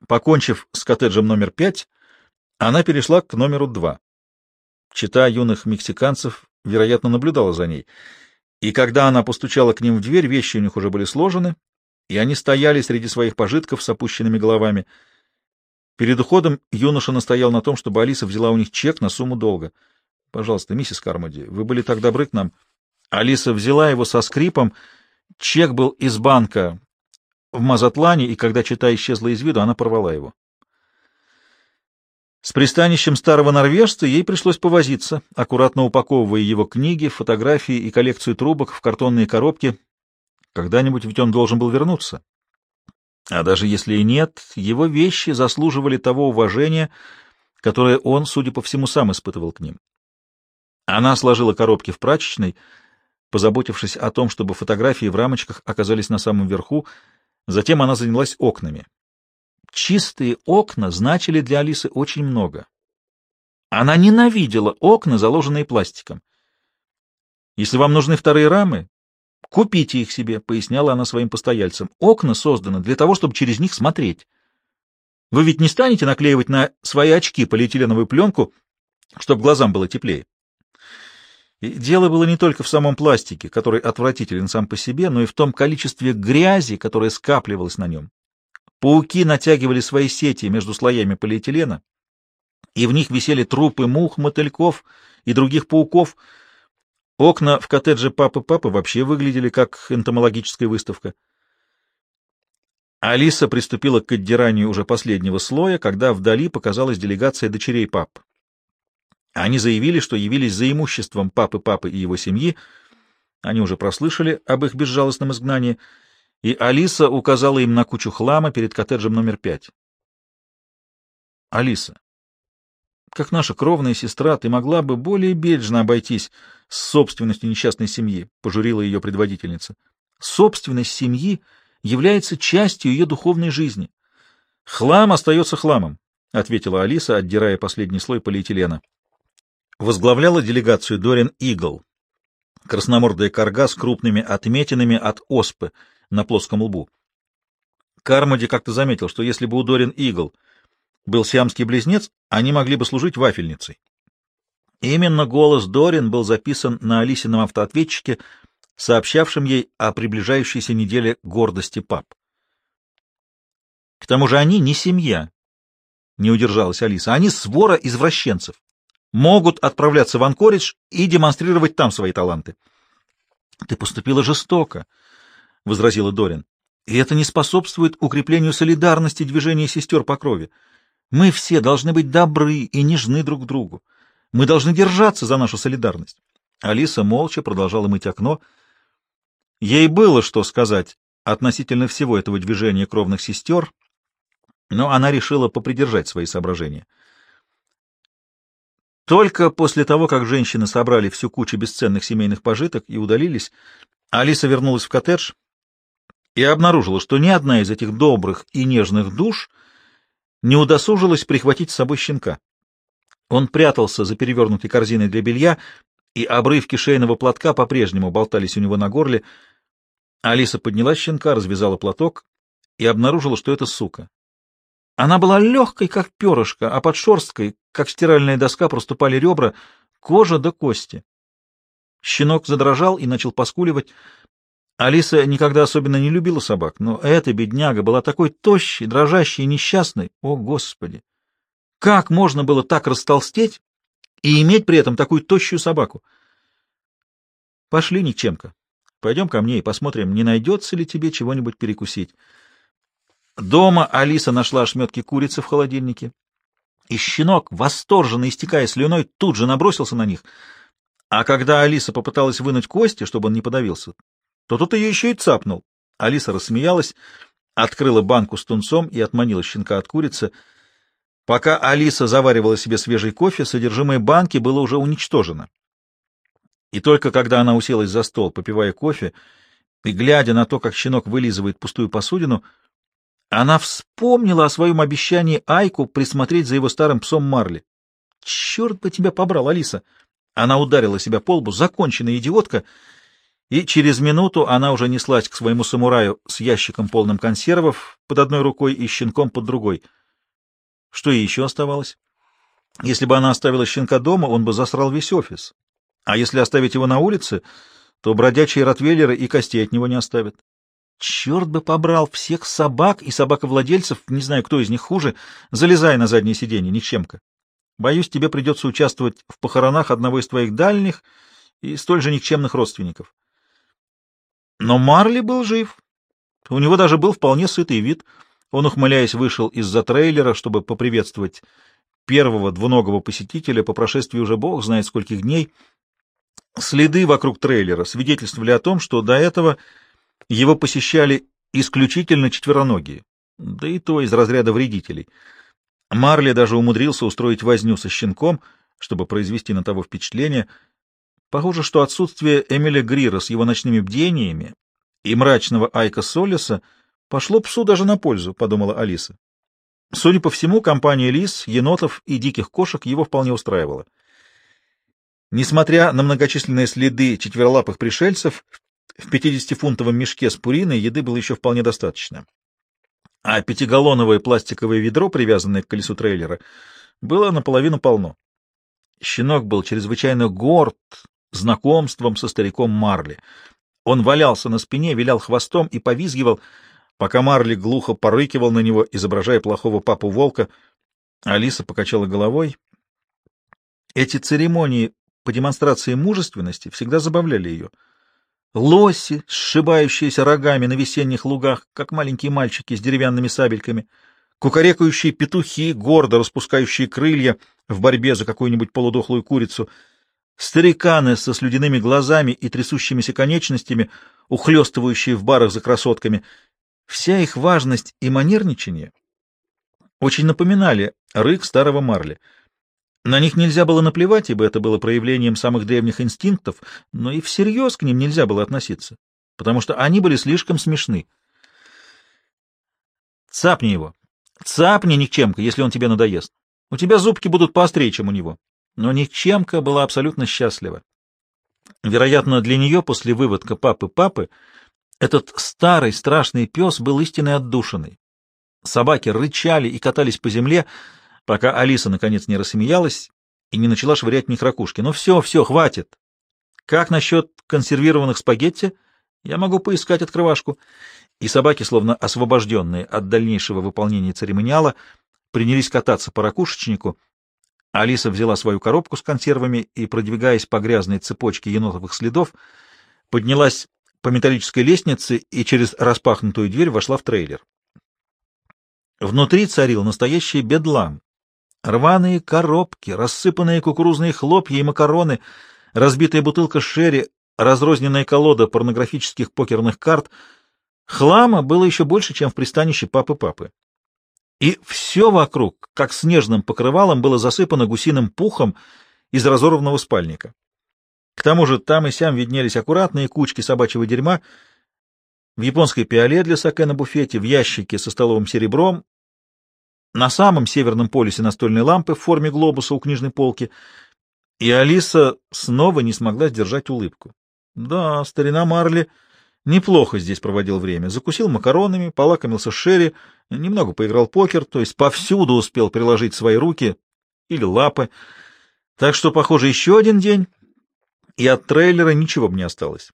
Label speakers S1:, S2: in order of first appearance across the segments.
S1: Покончив с коттеджем номер 5, она перешла к номеру 2. Чета юных мексиканцев, вероятно, наблюдала за ней, и когда она постучала к ним в дверь, вещи у них уже были сложены, и они стояли среди своих пожитков с опущенными головами. Перед уходом юноша настоял на том, чтобы Алиса взяла у них чек на сумму долга. — Пожалуйста, миссис Кармоди, вы были так добры к нам. Алиса взяла его со скрипом. Чек был из банка в Мазатлане, и когда чета исчезла из виду, она порвала его. С пристанищем старого норвежца ей пришлось повозиться, аккуратно упаковывая его книги, фотографии и коллекцию трубок в картонные коробки. Когда-нибудь ведь он должен был вернуться. А даже если и нет, его вещи заслуживали того уважения, которое он, судя по всему, сам испытывал к ним. Она сложила коробки в прачечной, позаботившись о том, чтобы фотографии в рамочках оказались на самом верху. Затем она занялась окнами. Чистые окна значили для Алисы очень много. Она ненавидела окна, заложенные пластиком. «Если вам нужны вторые рамы, купите их себе», — поясняла она своим постояльцам. «Окна созданы для того, чтобы через них смотреть. Вы ведь не станете наклеивать на свои очки полиэтиленовую пленку, чтобы глазам было теплее». И дело было не только в самом пластике, который отвратителен сам по себе, но и в том количестве грязи, которое скапливалось на нем. Пауки натягивали свои сети между слоями полиэтилена, и в них висели трупы мух, мотыльков и других пауков. Окна в коттедже папы вообще выглядели как энтомологическая выставка. Алиса приступила к отдиранию уже последнего слоя, когда вдали показалась делегация дочерей пап. Они заявили, что явились за имуществом папы и его семьи. Они уже прослышали об их безжалостном изгнании, и Алиса указала им на кучу хлама перед коттеджем номер 5. «Алиса, как наша кровная сестра, ты могла бы более бережно обойтись с собственностью несчастной семьи», — пожурила ее предводительница. «Собственность семьи является частью ее духовной жизни. Хлам остается хламом», — ответила Алиса, отдирая последний слой полиэтилена. Возглавляла делегацию Дорин Игл, красномордая карга с крупными отметинами от оспы на плоском лбу. Кармоди как-то заметил, что если бы у Дорин Игл был сиамский близнец, они могли бы служить вафельницей. Именно голос Дорин был записан на Алисином автоответчике, сообщавшем ей о приближающейся неделе гордости пап. К тому же они не семья, не удержалась Алиса, они свора извращенцев. Могут отправляться в Анкоридж и демонстрировать там свои таланты. — Ты поступила жестоко, — возразила Дорин, — и это не способствует укреплению солидарности движения сестер по крови. Мы все должны быть добры и нежны друг к другу. Мы должны держаться за нашу солидарность. Алиса молча продолжала мыть окно. Ей было что сказать относительно всего этого движения кровных сестер, но она решила попридержать свои соображения. Только после того, как женщины собрали всю кучу бесценных семейных пожиток и удалились, Алиса вернулась в коттедж и обнаружила, что ни одна из этих добрых и нежных душ не удосужилась прихватить с собой щенка. Он прятался за перевернутой корзиной для белья, и обрывки шейного платка по-прежнему болтались у него на горле. Алиса подняла щенка, развязала платок и обнаружила, что это сука. Она была легкой, как перышко, а под шерсткой, как стиральная доска, проступали ребра, кожа до кости. Щенок задрожал и начал поскуливать. Алиса никогда особенно не любила собак, но эта бедняга была такой тощей, дрожащей и несчастной. О, Господи! Как можно было так растолстеть и иметь при этом такую тощую собаку? Пошли, Никчемка, пойдем ко мне и посмотрим, не найдется ли тебе чего-нибудь перекусить. Дома Алиса нашла ошметки курицы в холодильнике, и щенок, восторженно истекая слюной, тут же набросился на них. А когда Алиса попыталась вынуть кости, чтобы он не подавился, то тут ее еще и цапнул. Алиса рассмеялась, открыла банку с тунцом и отманила щенка от курицы. Пока Алиса заваривала себе свежий кофе, содержимое банки было уже уничтожено. И только когда она уселась за стол, попивая кофе и глядя на то, как щенок вылизывает пустую посудину, она вспомнила о своем обещании Айку присмотреть за его старым псом Марли. «Черт бы тебя побрал, Алиса!» Она ударила себя по лбу. «Законченная идиотка!» И через минуту она уже неслась к своему самураю с ящиком полным консервов под одной рукой и щенком под другой — Что ей еще оставалось? Если бы она оставила щенка дома, он бы засрал весь офис. А если оставить его на улице, то бродячие ротвейлеры и костей от него не оставят. Черт бы побрал всех собак и собаковладельцев, не знаю, кто из них хуже, залезай на заднее сиденье, никчемка. Боюсь, тебе придется участвовать в похоронах одного из твоих дальних и столь же никчемных родственников. Но Марли был жив. У него даже был вполне сытый вид. Он, ухмыляясь, вышел из-за трейлера, чтобы поприветствовать первого двуногого посетителя по прошествии уже бог знает скольких дней. Следы вокруг трейлера свидетельствовали о том, что до этого его посещали исключительно четвероногие, да и то из разряда вредителей. Марли даже умудрился устроить возню со щенком, чтобы произвести на того впечатление. Похоже, что отсутствие Эмиля Грира с его ночными бдениями и мрачного Айка Соллеса пошло псу даже на пользу, — подумала Алиса. Судя по всему, компания лис, енотов и диких кошек его вполне устраивала. Несмотря на многочисленные следы четверолапых пришельцев, в 50-фунтовом мешке с пуриной еды было еще вполне достаточно. А пятигаллоновое пластиковое ведро, привязанное к колесу трейлера, было наполовину полно. Щенок был чрезвычайно горд знакомством со стариком Марли. Он валялся на спине, вилял хвостом и повизгивал, пока Марли глухо порыкивал на него, изображая плохого папу-волка. Алиса покачала головой. Эти церемонии по демонстрации мужественности всегда забавляли ее. Лоси, сшибающиеся рогами на весенних лугах, как маленькие мальчики с деревянными сабельками, кукарекающие петухи, гордо распускающие крылья в борьбе за какую-нибудь полудохлую курицу, стариканы со слюдяными глазами и трясущимися конечностями, ухлёстывающие в барах за красотками. Вся их важность и манерничание очень напоминали рык старого Марли. На них нельзя было наплевать, ибо это было проявлением самых древних инстинктов, но и всерьез к ним нельзя было относиться, потому что они были слишком смешны. Цапни его. Цапни, никчемка, если он тебе надоест. У тебя зубки будут поострее, чем у него. Но никчемка была абсолютно счастлива. Вероятно, для нее после выводка папы-папы этот старый страшный пес был истинной отдушиной. Собаки рычали и катались по земле, пока Алиса, наконец, не рассмеялась и не начала швырять в них ракушки. «Ну все, хватит. Как насчет консервированных спагетти? Я могу поискать открывашку». И собаки, словно освобожденные от дальнейшего выполнения церемониала, принялись кататься по ракушечнику. Алиса взяла свою коробку с консервами и, продвигаясь по грязной цепочке енотовых следов, поднялась по металлической лестнице и через распахнутую дверь вошла в трейлер. Внутри царил настоящий бедлам. Рваные коробки, рассыпанные кукурузные хлопья и макароны, разбитая бутылка шерри, разрозненная колода порнографических покерных карт. Хлама было еще больше, чем в пристанище папы-папы. И все вокруг, как снежным покрывалом, было засыпано гусиным пухом из разорванного спальника. К тому же там и сям виднелись аккуратные кучки собачьего дерьма в японской пиале для саке на буфете, в ящике со столовым серебром, на самом северном полюсе настольной лампы в форме глобуса у книжной полки, и Алиса снова не смогла сдержать улыбку. Да, старина Марли неплохо здесь проводил время. Закусил макаронами, полакомился шерри, немного поиграл в покер, то есть повсюду успел приложить свои руки или лапы. Так что, похоже, еще один день, и от трейлера ничего бы не осталось.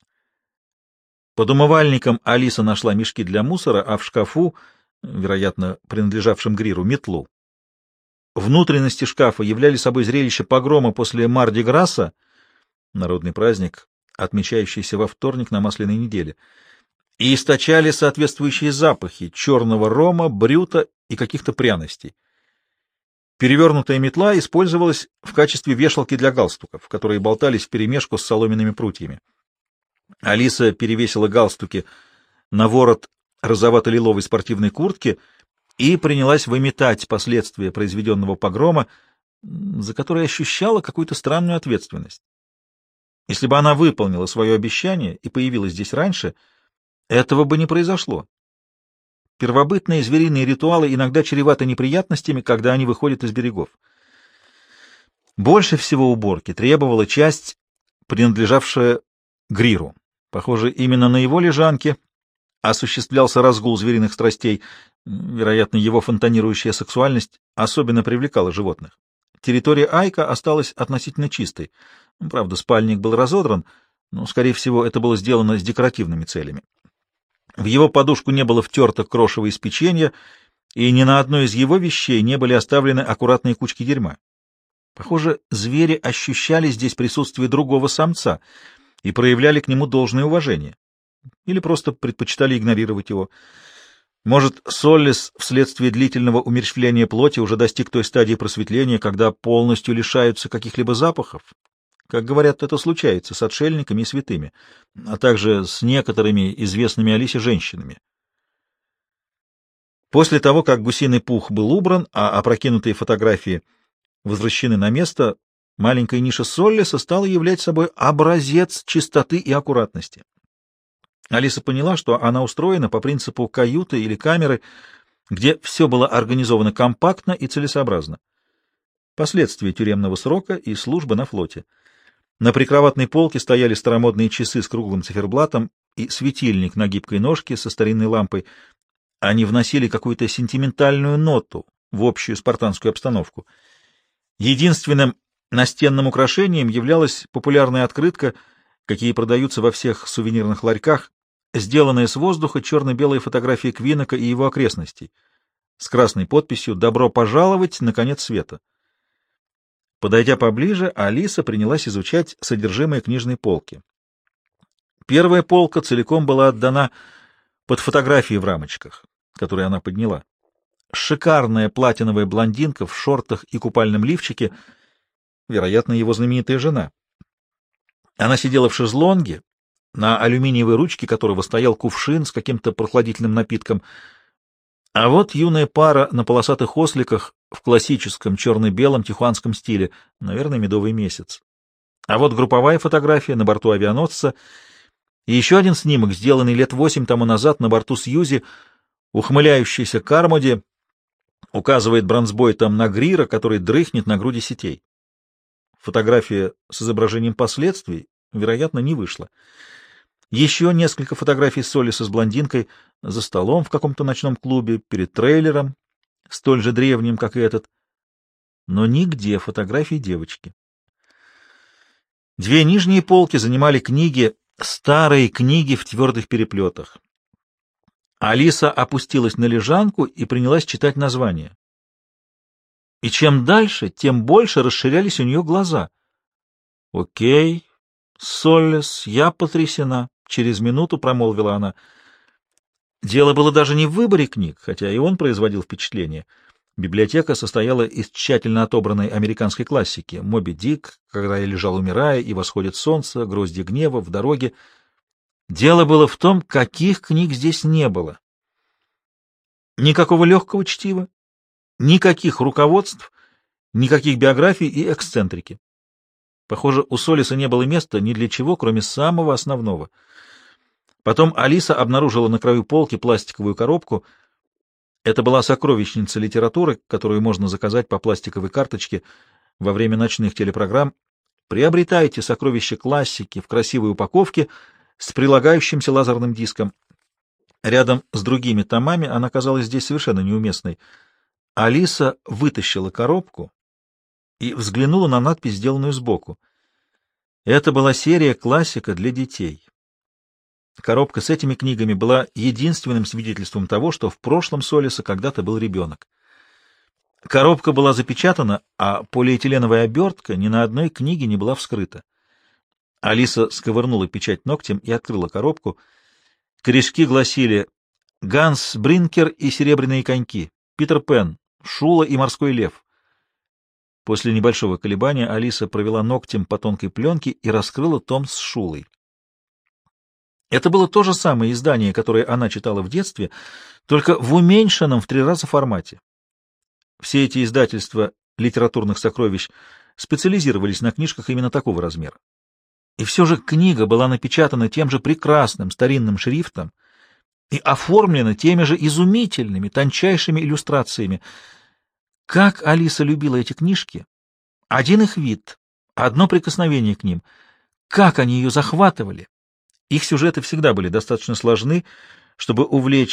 S1: Под умывальником Алиса нашла мешки для мусора, а в шкафу, вероятно, принадлежавшем Гриру, метлу. Внутренности шкафа являли собой зрелище погрома после Марди-Грасса, народный праздник, отмечающийся во вторник на Масляной неделе, и источали соответствующие запахи черного рома, брюта и каких-то пряностей. Перевернутая метла использовалась в качестве вешалки для галстуков, которые болтались вперемешку с соломенными прутьями. Алиса перевесила галстуки на ворот розовато-лиловой спортивной куртки и принялась выметать последствия произведенного погрома, за который ощущала какую-то странную ответственность. Если бы она выполнила свое обещание и появилась здесь раньше, этого бы не произошло. Первобытные звериные ритуалы иногда чреваты неприятностями, когда они выходят из берегов. Больше всего уборки требовала часть, принадлежавшая Гриру. Похоже, именно на его лежанке осуществлялся разгул звериных страстей, вероятно, его фонтанирующая сексуальность особенно привлекала животных. Территория Айка осталась относительно чистой. Правда, спальник был разодран, но, скорее всего, это было сделано с декоративными целями. В его подушку не было втерто крошево из печенья, и ни на одной из его вещей не были оставлены аккуратные кучки дерьма. Похоже, звери ощущали здесь присутствие другого самца и проявляли к нему должное уважение. Или просто предпочитали игнорировать его. Может, Соллис вследствие длительного умерщвления плоти уже достиг той стадии просветления, когда полностью лишаются каких-либо запахов? Как говорят, это случается с отшельниками и святыми, а также с некоторыми известными Алисе женщинами. После того, как гусиный пух был убран, а опрокинутые фотографии возвращены на место, маленькая ниша Соллиса стала являть собой образец чистоты и аккуратности. Алиса поняла, что она устроена по принципу каюты или камеры, где все было организовано компактно и целесообразно. Последствия тюремного срока и службы на флоте. На прикроватной полке стояли старомодные часы с круглым циферблатом и светильник на гибкой ножке со старинной лампой. Они вносили какую-то сентиментальную ноту в общую спартанскую обстановку. Единственным настенным украшением являлась популярная открытка, какие продаются во всех сувенирных ларьках, сделанная с воздуха черно-белая фотография Квинока и его окрестностей, с красной подписью «Добро пожаловать на конец света». Подойдя поближе, Алиса принялась изучать содержимое книжной полки. Первая полка целиком была отдана под фотографии в рамочках, которые она подняла. Шикарная платиновая блондинка в шортах и купальном лифчике, вероятно, его знаменитая жена. Она сидела в шезлонге, на алюминиевой ручке которого стоял кувшин с каким-то прохладительным напитком. А вот юная пара на полосатых осликах в классическом черно-белом тихуанском стиле, наверное, медовый месяц. А вот групповая фотография на борту авианосца и еще один снимок, сделанный лет 8 тому назад на борту Сьюзи, ухмыляющийся Кармоди указывает бронзбойтом на Грира, который дрыхнет на груди сетей. Фотография с изображением последствий, вероятно, не вышла. Еще несколько фотографий Соллиса с блондинкой за столом в каком-то ночном клубе, перед трейлером, столь же древним, как и этот. Но нигде фотографий девочки. Две нижние полки занимали книги, старые книги в твердых переплетах. Алиса опустилась на лежанку и принялась читать названия. И чем дальше, тем больше расширялись у нее глаза. «Окей, Соллис, я потрясена», — через минуту промолвила она. Дело было даже не в выборе книг, хотя и он производил впечатление. Библиотека состояла из тщательно отобранной американской классики: «Моби Дик», «Когда я лежал, умирая», «И восходит солнце», «Грозди гнева», «В дороге». Дело было в том, каких книг здесь не было. Никакого легкого чтива, никаких руководств, никаких биографий и эксцентрики. Похоже, у Соллиса не было места ни для чего, кроме самого основного. Потом Алиса обнаружила на краю полки пластиковую коробку. Это была сокровищница литературы, которую можно заказать по пластиковой карточке во время ночных телепрограмм. Приобретайте сокровища классики в красивой упаковке с прилагающимся лазерным диском. Рядом с другими томами она казалась здесь совершенно неуместной. Алиса вытащила коробку и взглянула на надпись, сделанную сбоку. Это была серия «Классика для детей». Коробка с этими книгами была единственным свидетельством того, что в прошлом Соллиса когда-то был ребенок. Коробка была запечатана, а полиэтиленовая обертка ни на одной книге не была вскрыта. Алиса сковырнула печать ногтем и открыла коробку. Корешки гласили: «Ганс Бринкер и серебряные коньки», «Питер Пен», «Шула и морской лев». После небольшого колебания Алиса провела ногтем по тонкой пленке и раскрыла том с Шулой. Это было то же самое издание, которое она читала в детстве, только в уменьшенном в 3 раза формате. Все эти издательства литературных сокровищ специализировались на книжках именно такого размера. И все же книга была напечатана тем же прекрасным старинным шрифтом и оформлена теми же изумительными, тончайшими иллюстрациями. Как Алиса любила эти книжки! Один их вид, одно прикосновение к ним. Как они ее захватывали! Их сюжеты всегда были достаточно сложны, чтобы увлечь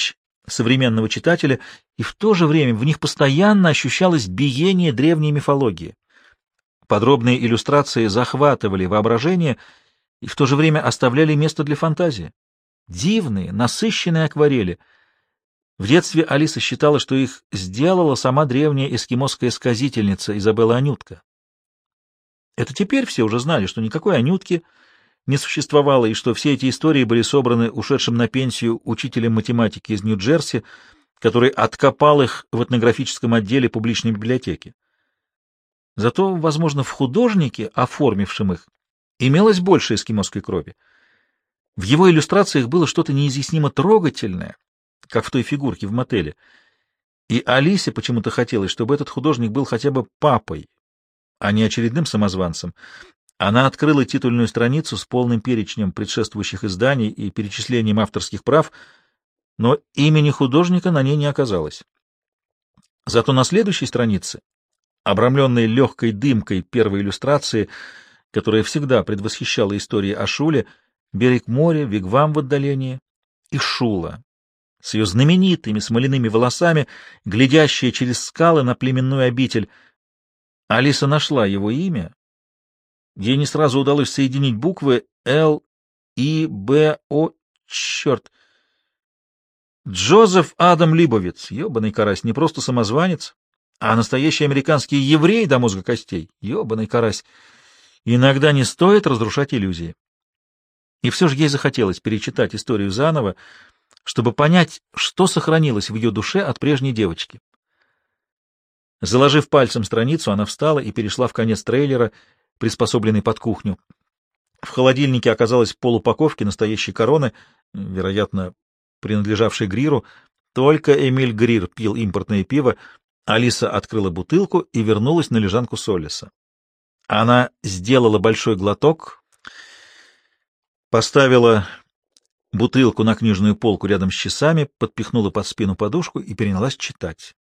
S1: современного читателя, и в то же время в них постоянно ощущалось биение древней мифологии. Подробные иллюстрации захватывали воображение и в то же время оставляли место для фантазии. Дивные, насыщенные акварели. В детстве Алиса считала, что их сделала сама древняя эскимосская сказительница Изабелла Анютка. Это теперь все уже знали, что никакой Анютки не существовало, и что все эти истории были собраны ушедшим на пенсию учителем математики из Нью-Джерси, который откопал их в этнографическом отделе публичной библиотеки. Зато, возможно, в художнике, оформившем их, имелось больше эскимосской крови. В его иллюстрациях было что-то неизъяснимо трогательное, как в той фигурке в мотеле. И Алисе почему-то хотелось, чтобы этот художник был хотя бы папой, а не очередным самозванцем. Она открыла титульную страницу с полным перечнем предшествующих изданий и перечислением авторских прав, но имени художника на ней не оказалось. Зато на следующей странице, обрамленной легкой дымкой первой иллюстрации, которая всегда предвосхищала истории о Шуле, берег моря, вигвам в отдалении и Шула с ее знаменитыми смоляными волосами, глядящая через скалы на племенную обитель. Алиса нашла его имя. Ей не сразу удалось соединить буквы Л, И, Б, О, черт. Джозеф Адам Либовиц, ебаный карась, не просто самозванец, а настоящий американский еврей до мозга костей, ебаный карась. Иногда не стоит разрушать иллюзии. И все же ей захотелось перечитать историю заново, чтобы понять, что сохранилось в ее душе от прежней девочки. Заложив пальцем страницу, она встала и перешла в конец трейлера, приспособленный под кухню. В холодильнике оказалась полупаковки настоящей короны, вероятно, принадлежавшей Гриру. Только Эмиль Грир пил импортное пиво. Алиса открыла бутылку и вернулась на лежанку Соллеса. Она сделала большой глоток, поставила бутылку на книжную полку рядом с часами, подпихнула под спину подушку и перенялась читать.